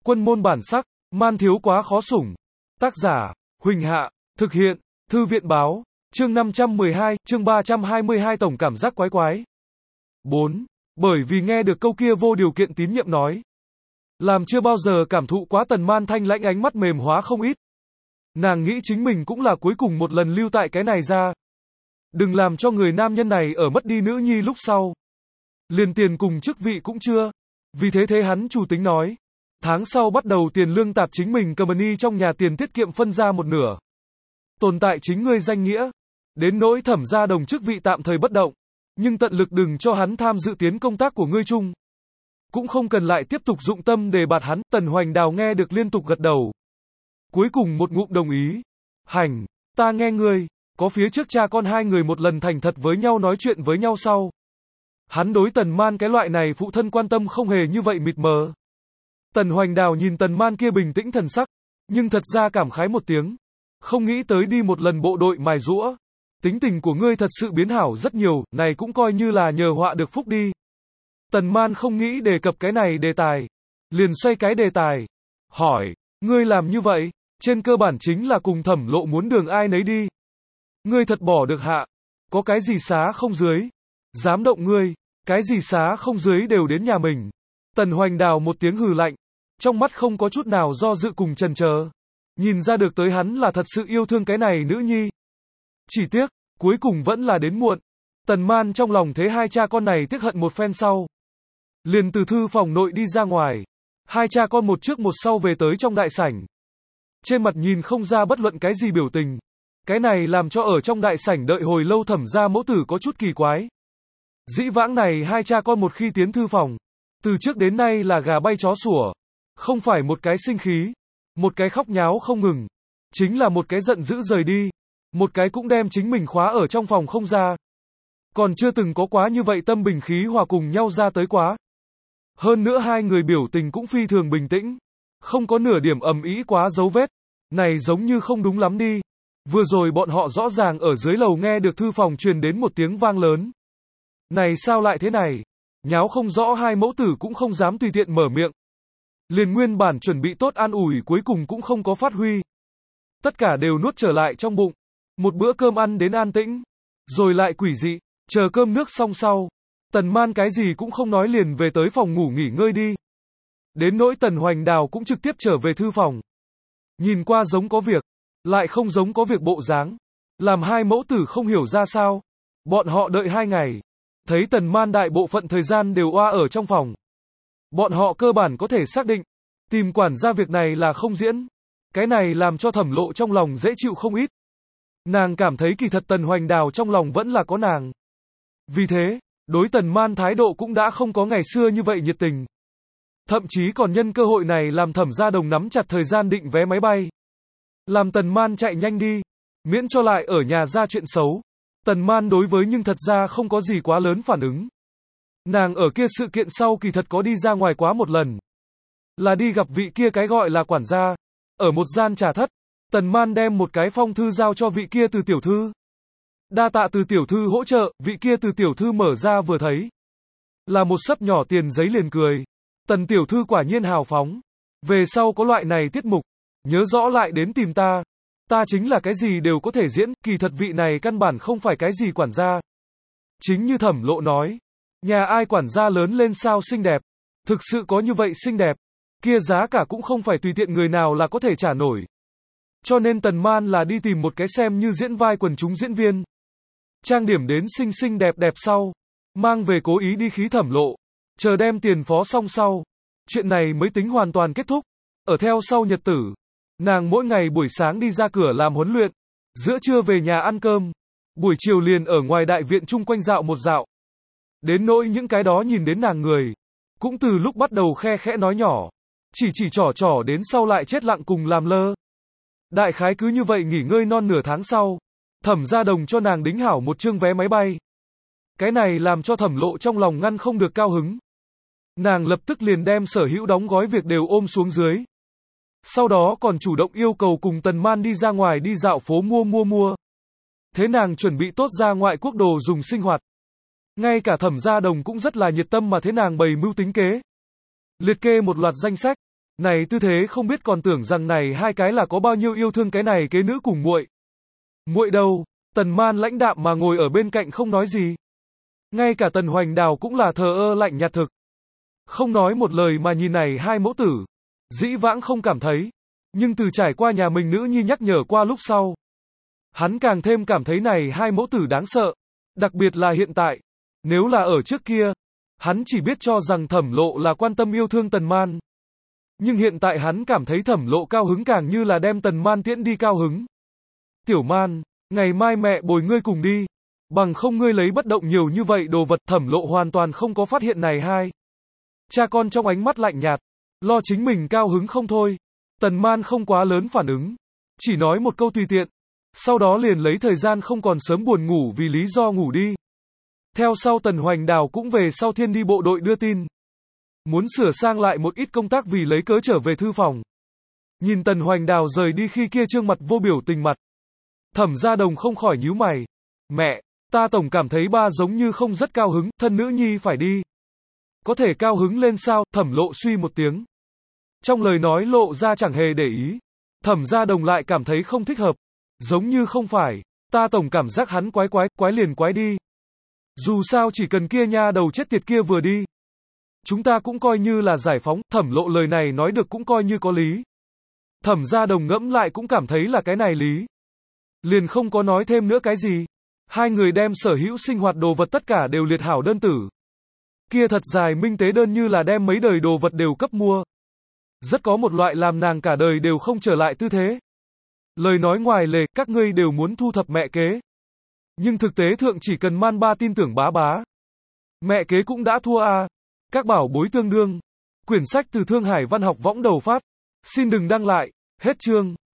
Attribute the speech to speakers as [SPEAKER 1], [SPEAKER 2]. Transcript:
[SPEAKER 1] Quân môn bản sắc, man thiếu quá khó sủng. Tác giả, Huỳnh Hạ, thực hiện, Thư viện báo, chương 512, chương 322 tổng cảm giác quái quái. 4. Bởi vì nghe được câu kia vô điều kiện tín nhiệm nói. Làm chưa bao giờ cảm thụ quá Tần Man thanh lãnh ánh mắt mềm hóa không ít. Nàng nghĩ chính mình cũng là cuối cùng một lần lưu tại cái này ra. Đừng làm cho người nam nhân này ở mất đi nữ nhi lúc sau. Liền tiền cùng chức vị cũng chưa. Vì thế hắn chủ tính nói. Tháng sau bắt đầu tiền lương tạp chính mình company trong nhà tiền tiết kiệm phân ra một nửa. Tồn tại chính ngươi danh nghĩa. Đến nỗi Thẩm gia đồng chức vị tạm thời bất động. Nhưng tận lực đừng cho hắn tham dự tiến công tác của ngươi chung. Cũng không cần lại tiếp tục dụng tâm đề bạt hắn. Tần Hoành Đào nghe được liên tục gật đầu. Cuối cùng một ngụm đồng ý. Hành, ta nghe ngươi. Có phía trước cha con hai người một lần thành thật với nhau nói chuyện với nhau sau. Hắn đối Tần Man cái loại này phụ thân quan tâm không hề như vậy mịt mờ. Tần Hoành Đào nhìn Tần Man kia bình tĩnh thần sắc, nhưng thật ra cảm khái một tiếng. Không nghĩ tới đi một lần bộ đội mài giũa. Tính tình của ngươi thật sự biến hảo rất nhiều, này cũng coi như là nhờ họa được phúc đi. Tần Man không nghĩ đề cập cái này đề tài. Liền xoay cái đề tài. Hỏi, ngươi làm như vậy, trên cơ bản chính là cùng Thẩm Lộ muốn đường ai nấy đi. Ngươi thật bỏ được hạ. Có cái gì xá không dưới. Dám động ngươi, cái gì xá không dưới đều đến nhà mình. Tần Hoành Đào một tiếng hừ lạnh. Trong mắt không có chút nào do dự cùng chần chờ. Nhìn ra được tới hắn là thật sự yêu thương cái này nữ nhi. Chỉ tiếc, cuối cùng vẫn là đến muộn. Tần Man trong lòng thế hai cha con này tiếc hận một phen sau. Liền từ thư phòng nội đi ra ngoài. Hai cha con một trước một sau về tới trong đại sảnh. Trên mặt nhìn không ra bất luận cái gì biểu tình. Cái này làm cho ở trong đại sảnh đợi hồi lâu Thẩm gia mẫu tử có chút kỳ quái. Dĩ vãng này hai cha con một khi tiến thư phòng. Từ trước đến nay là gà bay chó sủa. Không phải một cái sinh khí. Một cái khóc nháo không ngừng. Chính là một cái giận dữ rời đi. Một cái cũng đem chính mình khóa ở trong phòng không ra. Còn chưa từng có quá như vậy tâm bình khí hòa cùng nhau ra tới quá. Hơn nữa hai người biểu tình cũng phi thường bình tĩnh. Không có nửa điểm ầm ĩ quá dấu vết. Này giống như không đúng lắm đi. Vừa rồi bọn họ rõ ràng ở dưới lầu nghe được thư phòng truyền đến một tiếng vang lớn. Này sao lại thế này? Nháo không rõ hai mẫu tử cũng không dám tùy tiện mở miệng. Liền nguyên bản chuẩn bị tốt an ủi cuối cùng cũng không có phát huy. Tất cả đều nuốt trở lại trong bụng. Một bữa cơm ăn đến an tĩnh. Rồi lại quỷ dị. Chờ cơm nước xong sau. Tần Man cái gì cũng không nói liền về tới phòng ngủ nghỉ ngơi đi. Đến nỗi Tần Hoành Đào cũng trực tiếp trở về thư phòng. Nhìn qua giống có việc. Lại không giống có việc bộ dáng. Làm hai mẫu tử không hiểu ra sao. Bọn họ đợi 2 ngày. Thấy Tần Man đại bộ phận thời gian đều oa ở trong phòng. Bọn họ cơ bản có thể xác định. Tìm quản gia việc này là không diễn. Cái này làm cho Thẩm Lộ trong lòng dễ chịu không ít. Nàng cảm thấy kỳ thật Tần Hoành Đào trong lòng vẫn là có nàng. Vì thế, đối Tần Man thái độ cũng đã không có ngày xưa như vậy nhiệt tình. Thậm chí còn nhân cơ hội này làm Thẩm gia đồng nắm chặt thời gian định vé máy bay. Làm Tần Man chạy nhanh đi. Miễn cho lại ở nhà ra chuyện xấu. Tần Man đối với nhưng thật ra không có gì quá lớn phản ứng. Nàng ở kia sự kiện sau kỳ thật có đi ra ngoài quá một lần. Là đi gặp vị kia cái gọi là quản gia. Ở một gian trà thất. Tần Man đem một cái phong thư giao cho vị kia Từ tiểu thư. Đa tạ Từ tiểu thư hỗ trợ, vị kia Từ tiểu thư mở ra vừa thấy. Là một xấp nhỏ tiền giấy liền cười. Tần tiểu thư quả nhiên hào phóng. Về sau có loại này tiết mục. Nhớ rõ lại đến tìm ta. Ta chính là cái gì đều có thể diễn, kỳ thật vị này căn bản không phải cái gì quản gia. Chính như Thẩm Lộ nói. Nhà ai quản gia lớn lên sao xinh đẹp. Thực sự có như vậy xinh đẹp. Kia giá cả cũng không phải tùy tiện người nào là có thể trả nổi. Cho nên Tần Man là đi tìm một cái xem như diễn vai quần chúng diễn viên. Trang điểm đến xinh xinh đẹp đẹp sau. Mang về cố ý đi khí Thẩm Lộ. Chờ đem tiền phó xong sau. Chuyện này mới tính hoàn toàn kết thúc. Ở theo sau nhật tử. Nàng mỗi ngày buổi sáng đi ra cửa làm huấn luyện. Giữa trưa về nhà ăn cơm. Buổi chiều liền ở ngoài đại viện chung quanh dạo một dạo. Đến nỗi những cái đó nhìn đến nàng người. Cũng từ lúc bắt đầu khe khẽ nói nhỏ. Chỉ trỏ đến sau lại chết lặng cùng làm lơ. Đại khái cứ như vậy nghỉ ngơi non nửa tháng sau. Thẩm gia đồng cho nàng đính hảo một chương vé máy bay. Cái này làm cho Thẩm Lộ trong lòng ngăn không được cao hứng. Nàng lập tức liền đem sở hữu đóng gói việc đều ôm xuống dưới. Sau đó còn chủ động yêu cầu cùng Tần Man đi ra ngoài đi dạo phố mua. Thế nàng chuẩn bị tốt ra ngoại quốc đồ dùng sinh hoạt. Ngay cả Thẩm gia đồng cũng rất là nhiệt tâm mà thế nàng bày mưu tính kế. Liệt kê một loạt danh sách. Này tư thế không biết còn tưởng rằng này hai cái là có bao nhiêu yêu thương cái này kế nữ cùng muội. Muội đâu? Tần Man lãnh đạm mà ngồi ở bên cạnh không nói gì. Ngay cả Tần Hoành Đào cũng là thờ ơ lạnh nhạt thực. Không nói một lời mà nhìn này hai mẫu tử. Dĩ vãng không cảm thấy. Nhưng từ trải qua nhà mình nữ nhi nhắc nhở qua lúc sau. Hắn càng thêm cảm thấy này hai mẫu tử đáng sợ. Đặc biệt là hiện tại. Nếu là ở trước kia. Hắn chỉ biết cho rằng Thẩm Lộ là quan tâm yêu thương Tần Man. Nhưng hiện tại hắn cảm thấy Thẩm Lộ cao hứng càng như là đem Tần Man tiễn đi cao hứng. Tiểu Man, ngày mai mẹ bồi ngươi cùng đi. Bằng không ngươi lấy bất động nhiều như vậy đồ vật. Thẩm Lộ hoàn toàn không có phát hiện này hai. Cha con trong ánh mắt lạnh nhạt. Lo chính mình cao hứng không thôi. Tần Man không quá lớn phản ứng. Chỉ nói một câu tùy tiện. Sau đó liền lấy thời gian không còn sớm buồn ngủ vì lý do ngủ đi. Theo sau Tần Hoành Đào cũng về sau Thiên đi bộ đội đưa tin. Muốn sửa sang lại một ít công tác vì lấy cớ trở về thư phòng. Nhìn Tần Hoành Đào rời đi khi kia trương mặt vô biểu tình mặt. Thẩm Gia Đồng không khỏi nhíu mày. Mẹ, ta tổng cảm thấy ba giống như không rất cao hứng, thân nữ nhi phải đi. Có thể cao hứng lên sao? Thẩm Lộ suy một tiếng. Trong lời nói lộ ra chẳng hề để ý. Thẩm Gia Đồng lại cảm thấy không thích hợp. Giống như không phải, ta tổng cảm giác hắn quái liền quái đi. Dù sao chỉ cần kia nha đầu chết tiệt kia vừa đi. Chúng ta cũng coi như là giải phóng, Thẩm Lộ lời này nói được cũng coi như có lý. Thẩm Gia Đồng ngẫm lại cũng cảm thấy là cái này lý. Liền không có nói thêm nữa cái gì. Hai người đem sở hữu sinh hoạt đồ vật tất cả đều liệt hảo đơn tử. Kia thật dài minh tế đơn như là đem mấy đời đồ vật đều cấp mua. Rất có một loại làm nàng cả đời đều không trở lại tư thế. Lời nói ngoài lề, các ngươi đều muốn thu thập mẹ kế. Nhưng thực tế thượng chỉ cần Man Ba tin tưởng bá bá. Mẹ kế cũng đã thua à. Các bảo bối tương đương. Quyển sách từ Thương Hải Văn học võng đầu phát. Xin đừng đăng lại. Hết chương.